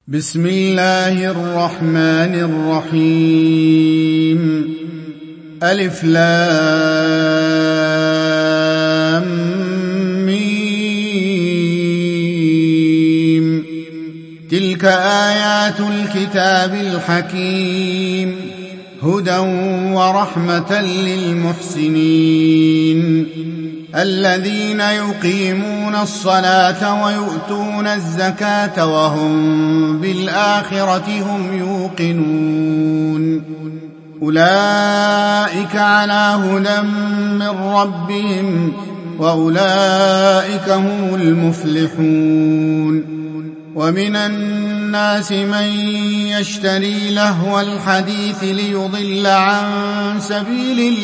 بسم الله الرحمن الرحيم. ألف لام ميم. تلك آيات الكتاب الحكيم هدى ورحمة للمحسنين الذين يقيمون الصلاة ويؤتون الزكاة وهم بالآخرة هم يوقنون. أولئك على هدى من ربهم وأولئك هم المفلحون. ومن الناس من يشتري لهو الحديث ليضل عن سبيل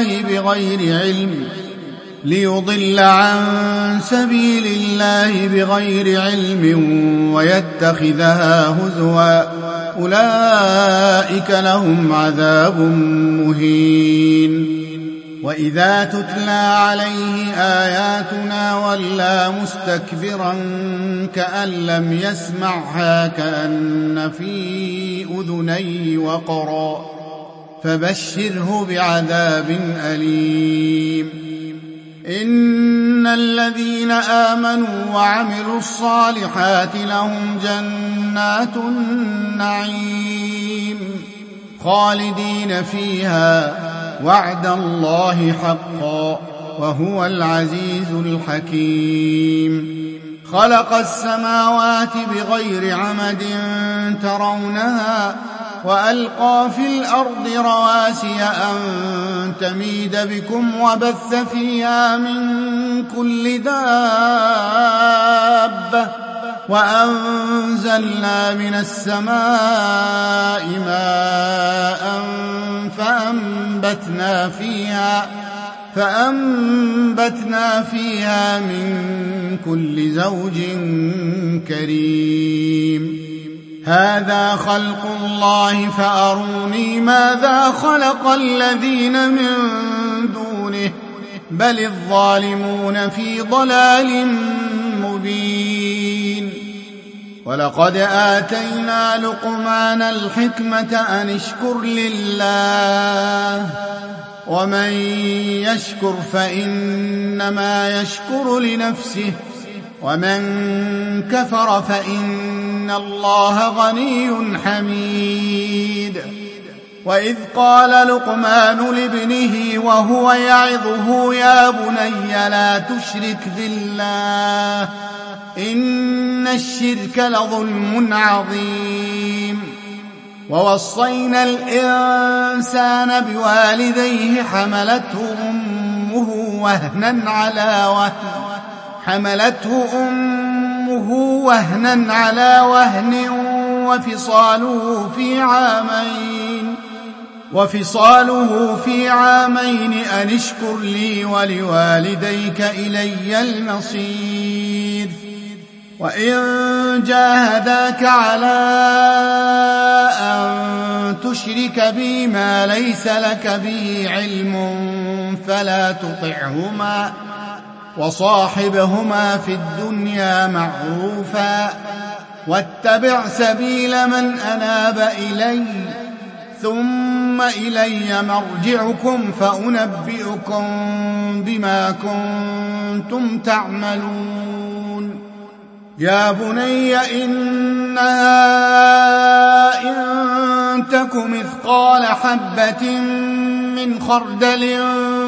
الله بغير علم ويتخذها هزوا أولئك لهم عذاب مهين. وإذا تتلى عليه آياتنا ولى مستكبرا كأن لم يسمعها كأن في أذنيه وقرا فبشره بعذاب أليم. إن الذين آمنوا وعملوا الصالحات لهم جنات النعيم خالدين فيها وعد الله حقا وهو العزيز الحكيم. خلق السماوات بغير عمد ترونها وألقى في الأرض رواسي أن تميد بكم وبث فيها من كل دابة وأنزلنا من السماء ماء فأنبتنا فيها من كل زوج كريم. هذا خلق الله فأروني ماذا خلق الذين من دونه بل الظالمون في ضلال مبين. ولقد آتينا لقمان الحكمة أن اشكر لله ومن يشكر فإنما يشكر لنفسه ومن كفر فإن الله غني حميد. وإذ قال لقمان لابنه وهو يعظه يا بني لا تشرك بالله إن الشرك لظلم عظيم. ووصينا الإنسان بوالديه حملته أمه وهنا على وهن وفصاله في عامين أن اشكر لي ولوالديك إلي المصير. وإن جاهداك على أن تشرك بي ما ليس لك به علم فلا تطعهما وصاحبهما في الدنيا معروفا واتبع سبيل من أناب إلي ثم إلي مرجعكم فأنبئكم بما كنتم تعملون. يا بني إنها إن تك مثقال حبة من خردل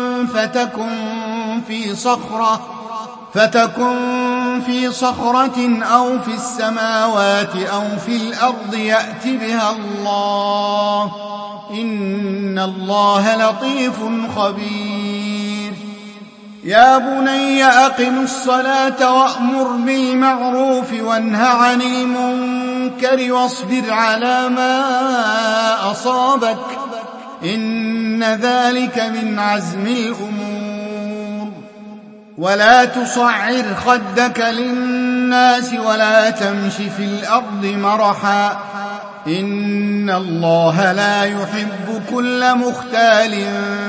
فتكن في صخرة أو في السماوات أو في الأرض يأت بها الله إن الله لطيف خبير. يا بني أقم الصلاة وأمر بالمعروف وانه عن المنكر واصبر على ما أصابك إن ذلك من عزم الأمور. ولا تصعر خدك للناس ولا تمش في الأرض مرحا إن الله لا يحب كل مختال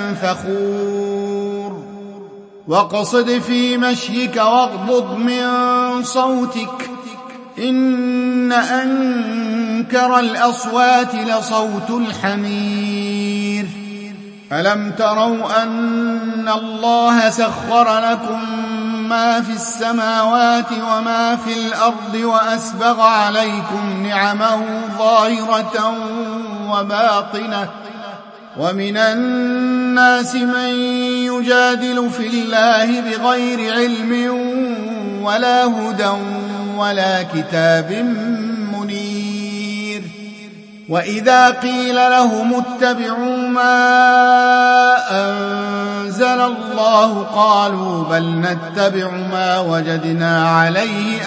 فخور. واقصد في مشيك واغضض من صوتك إن أنكر الأصوات لصوت الحمير. ألم تروا أن الله سخر لكم ما في السماوات وما في الأرض وأسبغ عليكم نعمه ظاهرة وباطنة، ومن الناس من يجادل في الله بغير علم ولا هدى ولا كتاب منير. وإذا قيل لهم اتبعوا ما أنزل الله قالوا بل نتبع ما وجدنا عليه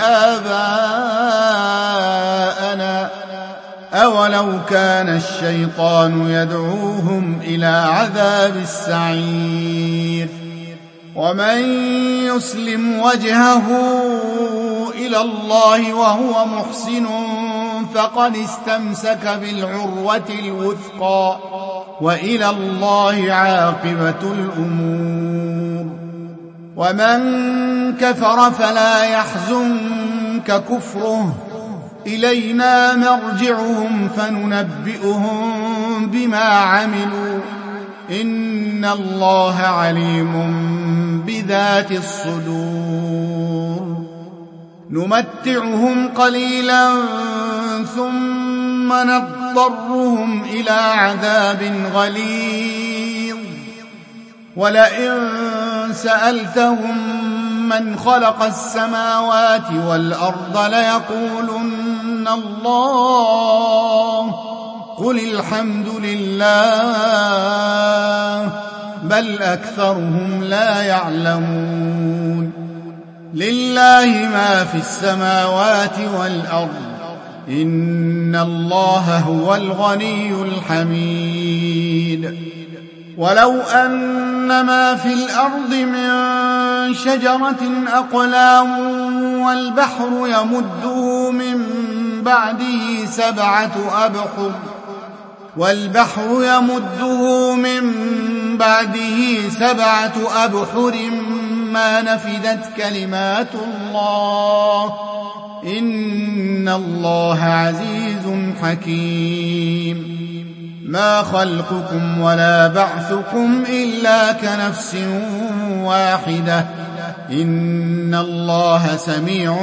آباءنا أولو كان الشيطان يدعوهم إلى عذاب السعير. ومن يسلم وجهه إلى الله وهو محسن فقد استمسك بالعروة الوثقى وإلى الله عاقبة الأمور. ومن كفر فلا يحزنك كفره، إلينا مرجعهم فننبئهم بما عملوا إن الله عليم بذات الصدور. نمتعهم قليلا ثم نضطرهم إلى عذاب غليظ. ولئن سألتهم من خلق السماوات والأرض ليقولن الله قل الحمد لله بل أكثرهم لا يعلمون. لله ما في السماوات والأرض إن الله هو الغني الحميد. ولو أن ما في الأرض من شجرة أقلام والبحر يمده من بعده سبعة أبحر ما نفدت كلمات الله إن الله عزيز حكيم. ما خلقكم ولا بعثكم إلا كنفس واحدة إن الله سميع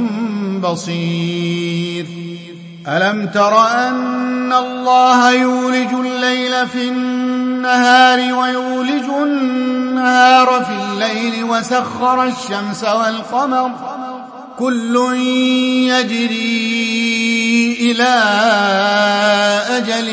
بصير. ألم تر أن الله يولج الليل في النهار ويولج النهار في الليل وسخر الشمس والقمر كل يجري إلى أجل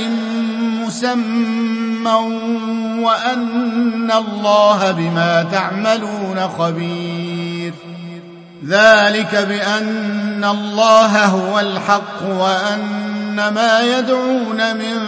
مسمى وأن الله بما تعملون خبير. ذلك بأن الله هو الحق وأن ما يدعون من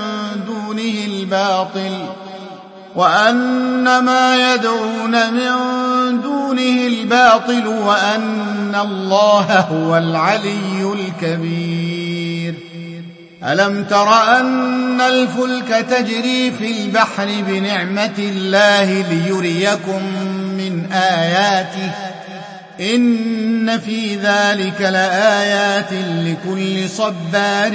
دونه الباطل وأن الله هو العلي الكبير. ألم تر أن الفلك تجري في البحر بنعمة الله ليريكم من آياته إن في ذلك لآيات لكل صبار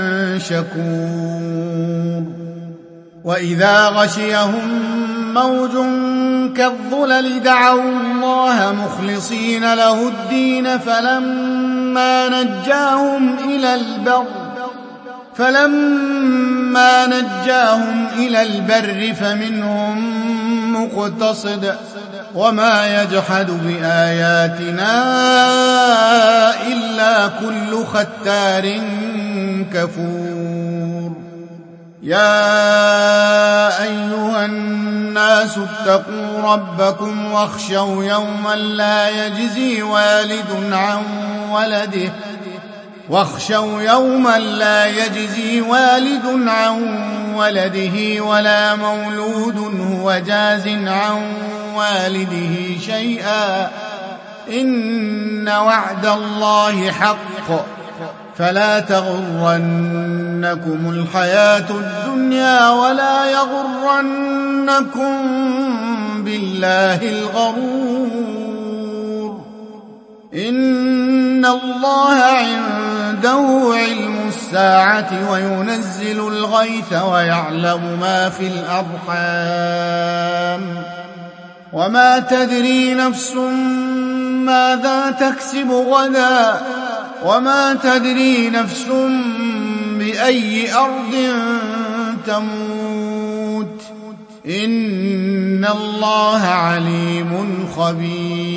شكور. وإذا غشيهم موج كالظلل دعوا الله مخلصين له الدين فلما نجاهم إلى البر فمنهم مقتصد وما يجحد بآياتنا إلا كل ختار كفور. يا أيها الناس اتقوا ربكم واخشوا يوما لا يجزي والد عن ولده ولا مولود هو جاز عن والده شيئا إن وعد الله حق فلا تغرنكم الحياة الدنيا ولا يغرنكم بالله الغرور. إن الله عنده علم الساعة الساعة وينزل الغيث ويعلم ما في الأرحام وما تدري نفس ماذا تكسب غدا وما تدري نفس بأي أرض تموت إن الله عليم خبير